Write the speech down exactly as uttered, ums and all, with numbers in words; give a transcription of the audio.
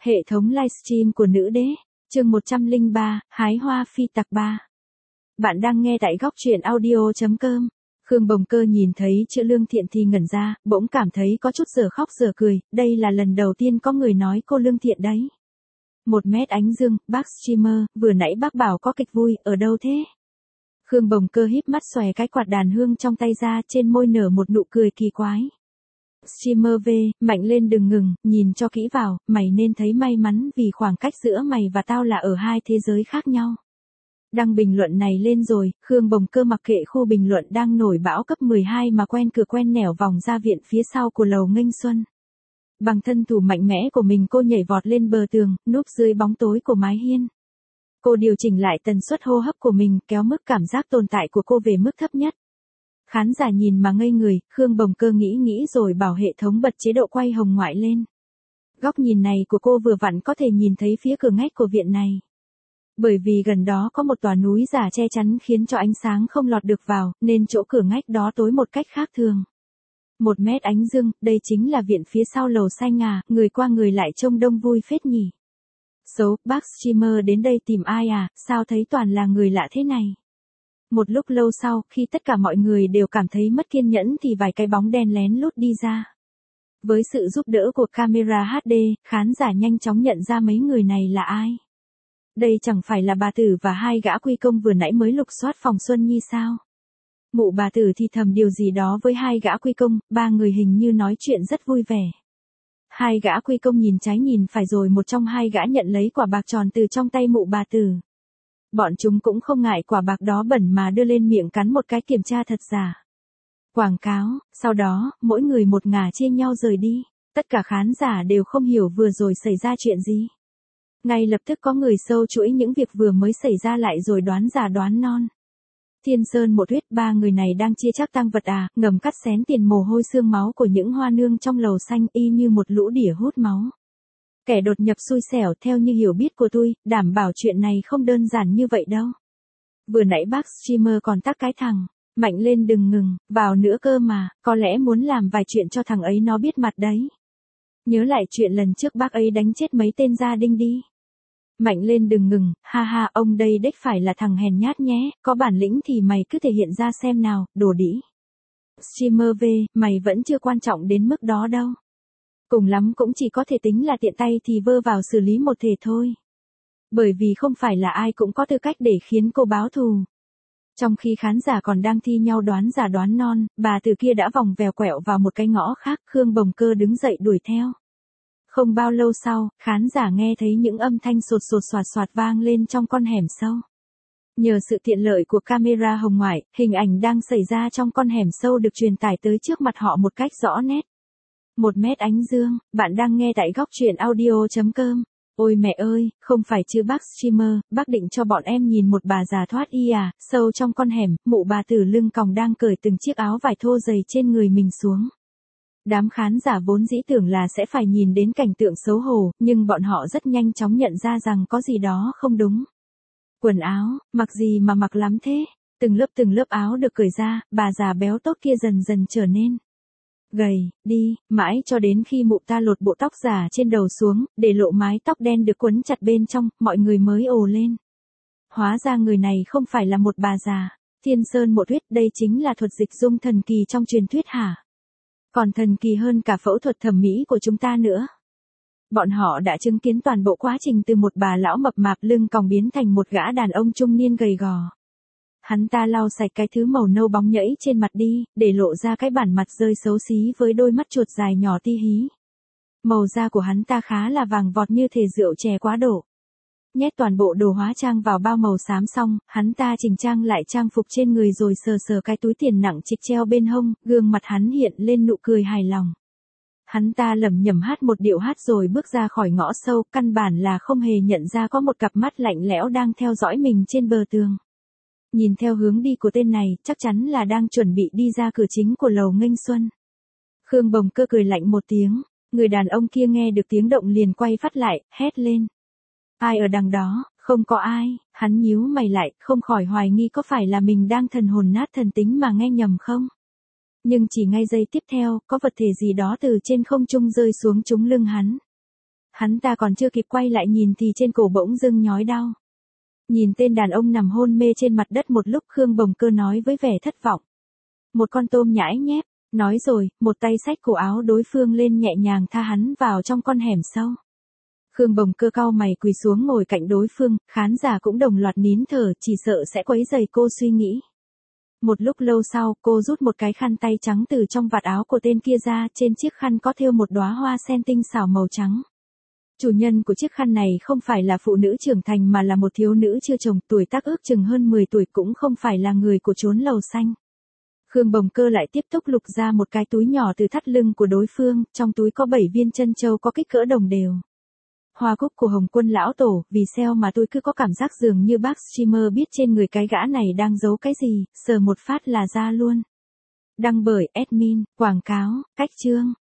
Hệ thống livestream của nữ đế, chương một trăm lẻ ba, hái hoa phi tặc ba. Bạn đang nghe tại góc truyện audio chấm com. Khương Bồng Cơ nhìn thấy chữ Lương Thiện thì ngẩn ra, bỗng cảm thấy có chút giờ khóc giờ cười, đây là lần đầu tiên có người nói cô Lương Thiện đấy. Một mét ánh dương, bác streamer, vừa nãy bác bảo có kịch vui, ở đâu thế? Khương Bồng Cơ híp mắt xòe cái quạt đàn hương trong tay ra, trên môi nở một nụ cười kỳ quái. Streamer V, mạnh lên đừng ngừng, nhìn cho kỹ vào, mày nên thấy may mắn vì khoảng cách giữa mày và tao là ở hai thế giới khác nhau. Đăng bình luận này lên rồi, Khương Bồng Cơ mặc kệ khu bình luận đang nổi bão cấp mười hai mà quen cửa quen nẻo vòng ra viện phía sau của lầu Nghênh Xuân. Bằng thân thủ mạnh mẽ của mình cô nhảy vọt lên bờ tường, núp dưới bóng tối của mái hiên. Cô điều chỉnh lại tần suất hô hấp của mình, kéo mức cảm giác tồn tại của cô về mức thấp nhất. Khán giả nhìn mà ngây người, Khương Bồng Cơ nghĩ nghĩ rồi bảo hệ thống bật chế độ quay hồng ngoại lên. Góc nhìn này của cô vừa vặn có thể nhìn thấy phía cửa ngách của viện này. Bởi vì gần đó có một tòa núi giả che chắn khiến cho ánh sáng không lọt được vào, nên chỗ cửa ngách đó tối một cách khác thường. Một mét ánh dương, đây chính là viện phía sau lầu xanh à, người qua người lại trông đông vui phết nhỉ. Xấu, bác streamer đến đây tìm ai à, sao thấy toàn là người lạ thế này. Một lúc lâu sau, khi tất cả mọi người đều cảm thấy mất kiên nhẫn thì vài cái bóng đen lén lút đi ra. Với sự giúp đỡ của camera hát đê, khán giả nhanh chóng nhận ra mấy người này là ai. Đây chẳng phải là bà Tử và hai gã quy công vừa nãy mới lục soát phòng Xuân Nhi sao? Mụ bà Tử thì thầm điều gì đó với hai gã quy công, ba người hình như nói chuyện rất vui vẻ. Hai gã quy công nhìn trái nhìn phải rồi một trong hai gã nhận lấy quả bạc tròn từ trong tay mụ bà Tử. Bọn chúng cũng không ngại quả bạc đó bẩn mà đưa lên miệng cắn một cái kiểm tra thật giả. Quảng cáo, sau đó, mỗi người một ngả chia nhau rời đi. Tất cả khán giả đều không hiểu vừa rồi xảy ra chuyện gì. Ngay lập tức có người sâu chuỗi những việc vừa mới xảy ra lại rồi đoán giả đoán non. Thiên Sơn một huyết, ba người này đang chia chắc tang vật à, ngầm cắt xén tiền mồ hôi xương máu của những hoa nương trong lầu xanh y như một lũ đỉa hút máu. Kẻ đột nhập xui xẻo theo như hiểu biết của tôi, đảm bảo chuyện này không đơn giản như vậy đâu. Vừa nãy bác streamer còn tắc cái thằng, mạnh lên đừng ngừng, vào nữa cơ mà, có lẽ muốn làm vài chuyện cho thằng ấy nó biết mặt đấy. Nhớ lại chuyện lần trước bác ấy đánh chết mấy tên gia đinh đi. Mạnh lên đừng ngừng, ha ha ông đây đếch phải là thằng hèn nhát nhé, có bản lĩnh thì mày cứ thể hiện ra xem nào, đồ đĩ. Streamer V, mày vẫn chưa quan trọng đến mức đó đâu. Cùng lắm cũng chỉ có thể tính là tiện tay thì vơ vào xử lý một thể thôi. Bởi vì không phải là ai cũng có tư cách để khiến cô báo thù. Trong khi khán giả còn đang thi nhau đoán giả đoán non, bà từ kia đã vòng vèo quẹo vào một cái ngõ khác, Khương Bồng Cơ đứng dậy đuổi theo. Không bao lâu sau, khán giả nghe thấy những âm thanh sột sột soạt soạt vang lên trong con hẻm sâu. Nhờ sự tiện lợi của camera hồng ngoại, hình ảnh đang xảy ra trong con hẻm sâu được truyền tải tới trước mặt họ một cách rõ nét. Một mét ánh dương, bạn đang nghe tại góc truyện audio chấm com. Ôi mẹ ơi, không phải chứ bác streamer, bác định cho bọn em nhìn một bà già thoát y à, sâu trong con hẻm, mụ bà Tử lưng còng đang cởi từng chiếc áo vải thô dày trên người mình xuống. Đám khán giả vốn dĩ tưởng là sẽ phải nhìn đến cảnh tượng xấu hổ, nhưng bọn họ rất nhanh chóng nhận ra rằng có gì đó không đúng. Quần áo, mặc gì mà mặc lắm thế? Từng lớp từng lớp áo được cởi ra, bà già béo tốt kia dần dần trở nên gầy, đi, mãi cho đến khi mụ ta lột bộ tóc giả trên đầu xuống, để lộ mái tóc đen được quấn chặt bên trong, mọi người mới ồ lên. Hóa ra người này không phải là một bà già. Thiên Sơn một huyết, đây chính là thuật dịch dung thần kỳ trong truyền thuyết hả? Còn thần kỳ hơn cả phẫu thuật thẩm mỹ của chúng ta nữa. Bọn họ đã chứng kiến toàn bộ quá trình từ một bà lão mập mạp lưng còng biến thành một gã đàn ông trung niên gầy gò. Hắn ta lau sạch cái thứ màu nâu bóng nhẫy trên mặt đi, để lộ ra cái bản mặt rơi xấu xí với đôi mắt chuột dài nhỏ ti hí. Màu da của hắn ta khá là vàng vọt như thể rượu chè quá độ. Nhét toàn bộ đồ hóa trang vào bao màu xám xong, hắn ta chỉnh trang lại trang phục trên người rồi sờ sờ cái túi tiền nặng trịch treo bên hông, gương mặt hắn hiện lên nụ cười hài lòng. Hắn ta lẩm nhẩm hát một điệu hát rồi bước ra khỏi ngõ sâu, căn bản là không hề nhận ra có một cặp mắt lạnh lẽo đang theo dõi mình trên bờ tường. Nhìn theo hướng đi của tên này, chắc chắn là đang chuẩn bị đi ra cửa chính của lầu Nghênh Xuân. Khương Bồng Cơ cười lạnh một tiếng, người đàn ông kia nghe được tiếng động liền quay phát lại, hét lên. Ai ở đằng đó? Không có ai, hắn nhíu mày lại, không khỏi hoài nghi có phải là mình đang thần hồn nát thần tính mà nghe nhầm không? Nhưng chỉ ngay giây tiếp theo, có vật thể gì đó từ trên không trung rơi xuống trúng lưng hắn. Hắn ta còn chưa kịp quay lại nhìn thì trên cổ bỗng dưng nhói đau. Nhìn tên đàn ông nằm hôn mê trên mặt đất một lúc, Khương Bồng Cơ nói với vẻ thất vọng. Một con tôm nhãi nhép, nói rồi, một tay xách cổ áo đối phương lên nhẹ nhàng tha hắn vào trong con hẻm sâu. Khương Bồng Cơ cau mày quỳ xuống ngồi cạnh đối phương, khán giả cũng đồng loạt nín thở, chỉ sợ sẽ quấy rầy cô suy nghĩ. Một lúc lâu sau, cô rút một cái khăn tay trắng từ trong vạt áo của tên kia ra, trên chiếc khăn có thêu một đóa hoa sen tinh xảo màu trắng. Chủ nhân của chiếc khăn này không phải là phụ nữ trưởng thành mà là một thiếu nữ chưa chồng, tuổi tác ước chừng hơn mười tuổi, cũng không phải là người của chốn lầu xanh. Khương Bồng Cơ lại tiếp tục lục ra một cái túi nhỏ từ thắt lưng của đối phương, trong túi có bảy viên chân châu có kích cỡ đồng đều. Hoa cúc của Hồng Quân lão tổ, vì sao mà tôi cứ có cảm giác dường như bác streamer biết trên người cái gã này đang giấu cái gì, sờ một phát là ra luôn. Đăng bởi admin, quảng cáo, cách chương.